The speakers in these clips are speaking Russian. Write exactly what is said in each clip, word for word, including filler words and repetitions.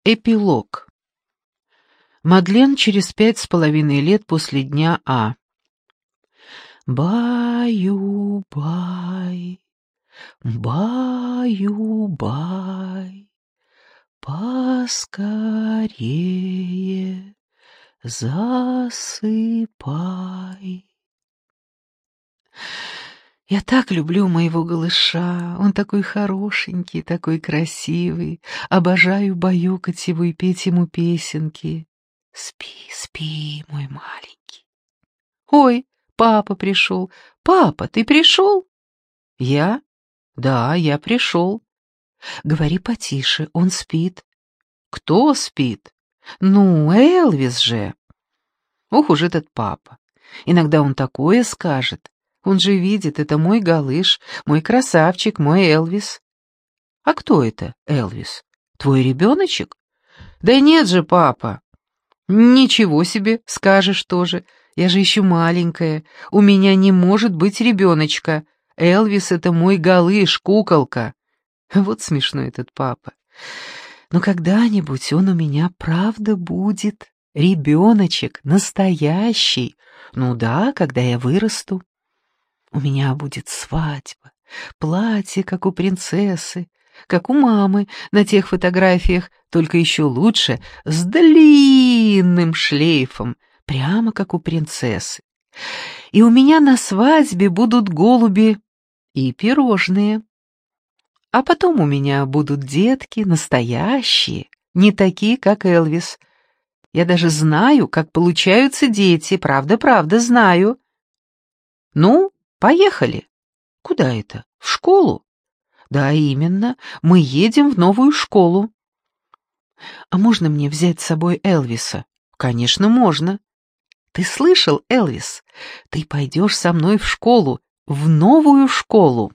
Эпилог. Мадлен через пять с половиной лет после дня А. Баю-бай, баю-бай, поскорее засыпай. Я так люблю моего голыша, он такой хорошенький, такой красивый, обожаю баюкать его и петь ему песенки. Спи, спи, мой маленький. Ой, папа пришел. Папа, ты пришел? Я? Да, я пришел. Говори потише, он спит. Кто спит? Ну, Элвис же. Ох уж этот папа. Иногда он такое скажет. Он же видит, это мой голыш, мой красавчик, мой Элвис. А кто это, Элвис? Твой ребеночек? Да нет же, папа. Ничего себе, скажешь тоже. Я же еще маленькая. У меня не может быть ребеночка. Элвис — это мой голыш, куколка. Вот смешной этот папа. Но когда-нибудь он у меня правда будет. Ребеночек, настоящий. Ну да, когда я вырасту. У меня будет свадьба, платье, как у принцессы, как у мамы на тех фотографиях, только еще лучше, с длинным шлейфом, прямо как у принцессы. И у меня на свадьбе будут голуби и пирожные. А потом у меня будут детки настоящие, не такие, как Элвис. Я даже знаю, как получаются дети, правда-правда знаю. Ну, поехали. Куда это? В школу? Да, именно. Мы едем в новую школу. А можно мне взять с собой Элвиса? Конечно, можно. Ты слышал, Элвис? Ты пойдешь со мной в школу, в новую школу.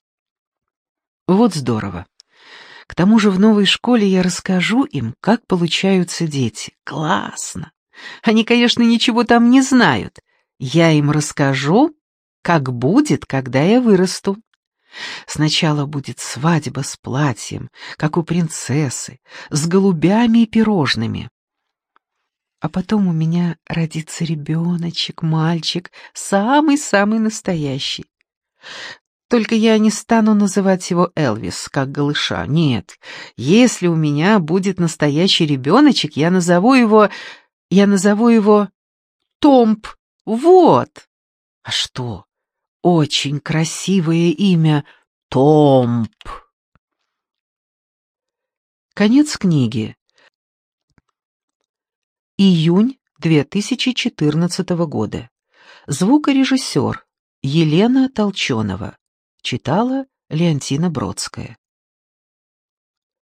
Вот здорово. К тому же в новой школе я расскажу им, как получаются дети. Классно. Они, конечно, ничего там не знают. Я им расскажу, как будет, когда я вырасту. Сначала будет свадьба с платьем, как у принцессы, с голубями и пирожными. А потом у меня родится ребеночек, мальчик, самый-самый настоящий. Только я не стану называть его Элвис, как голыша. Нет, если у меня будет настоящий ребеночек, я назову его... Я назову его Томп. Вот. А что? Очень красивое имя — Томп. Конец книги. Июнь две тысячи четырнадцатого года. Звукорежиссер Елена Толченова. Читала Леонтина Бродская.